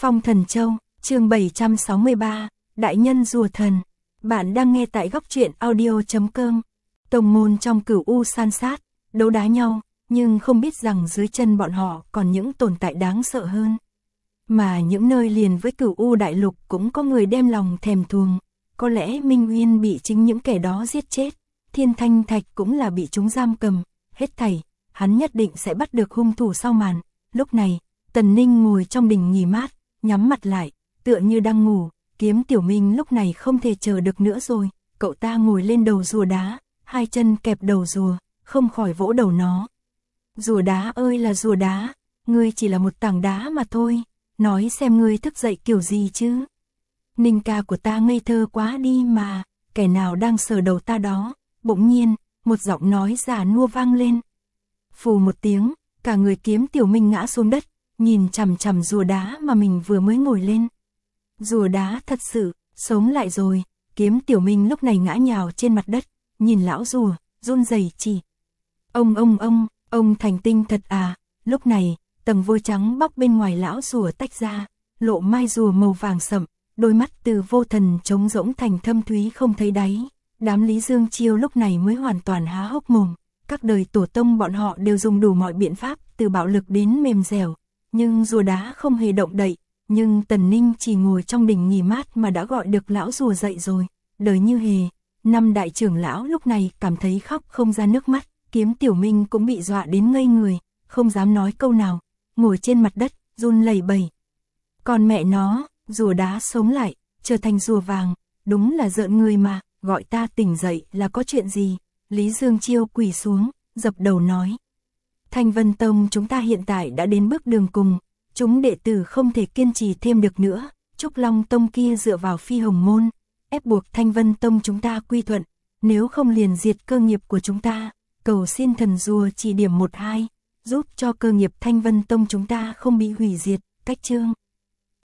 Phong Thần Châu, chương 763, Đại Nhân Rùa Thần. Bạn đang nghe tại góc truyện audio.com. Tông môn trong Cửu U san sát, đấu đá nhau, nhưng không biết rằng dưới chân bọn họ còn những tồn tại đáng sợ hơn. Mà những nơi liền với Cửu U đại lục cũng có người đem lòng thèm thuồng. Có lẽ Minh Uyên bị chính những kẻ đó giết chết, Thiên Thanh Thạch cũng là bị chúng giam cầm, hết thảy, hắn nhất định sẽ bắt được hung thủ sau màn. Lúc này, Tần Ninh ngồi trong đình nghỉ mát, nhắm mặt lại, tựa như đang ngủ. Kiếm Tiểu Minh lúc này không thể chờ được nữa rồi, cậu ta ngồi lên đầu rùa đá, hai chân kẹp đầu rùa, không khỏi vỗ đầu nó. Rùa đá ơi là rùa đá, ngươi chỉ là một tảng đá mà thôi, nói xem ngươi thức dậy kiểu gì chứ. Ninh ca của ta ngây thơ quá đi mà, kẻ nào đang sờ đầu ta đó. Bỗng nhiên, một giọng nói già nua vang lên. Phù một tiếng, cả người Kiếm Tiểu Minh ngã xuống đất, nhìn chằm chằm rùa đá mà mình vừa mới ngồi lên. Rùa đá thật sự, sống lại rồi. Kiếm Tiểu Minh lúc này ngã nhào trên mặt đất, nhìn lão rùa, run rẩy chỉ. Ông thành tinh thật à. Lúc này, tầng vôi trắng bóc bên ngoài lão rùa tách ra, lộ mai rùa màu vàng sậm, đôi mắt từ vô thần trống rỗng thành thâm thúy không thấy đáy. Đám Lý Dương Chiêu lúc này mới hoàn toàn há hốc mồm. Các đời tổ tông bọn họ đều dùng đủ mọi biện pháp, từ bạo lực đến mềm dẻo, nhưng rùa đá không hề động đậy. Nhưng Tần Ninh chỉ ngồi trong đình nghỉ mát mà đã gọi được lão rùa dậy rồi. Đời như hề, năm đại trưởng lão lúc này cảm thấy khóc không ra nước mắt. Kiếm Tiểu Minh cũng bị dọa đến ngây người, không dám nói câu nào, ngồi trên mặt đất, run lẩy bẩy. Còn mẹ nó, rùa đá sống lại, trở thành rùa vàng, đúng là rợn người mà, gọi ta tỉnh dậy là có chuyện gì? Lý Dương Chiêu quỳ xuống, dập đầu nói. Thanh Vân Tông chúng ta hiện tại đã đến bước đường cùng, chúng đệ tử không thể kiên trì thêm được nữa. Trúc Long Tông kia dựa vào Phi Hồng Môn, ép buộc Thanh Vân Tông chúng ta quy thuận, nếu không liền diệt cơ nghiệp của chúng ta. Cầu xin thần rùa chỉ điểm 1-2, giúp cho cơ nghiệp Thanh Vân Tông chúng ta không bị hủy diệt. Cách chương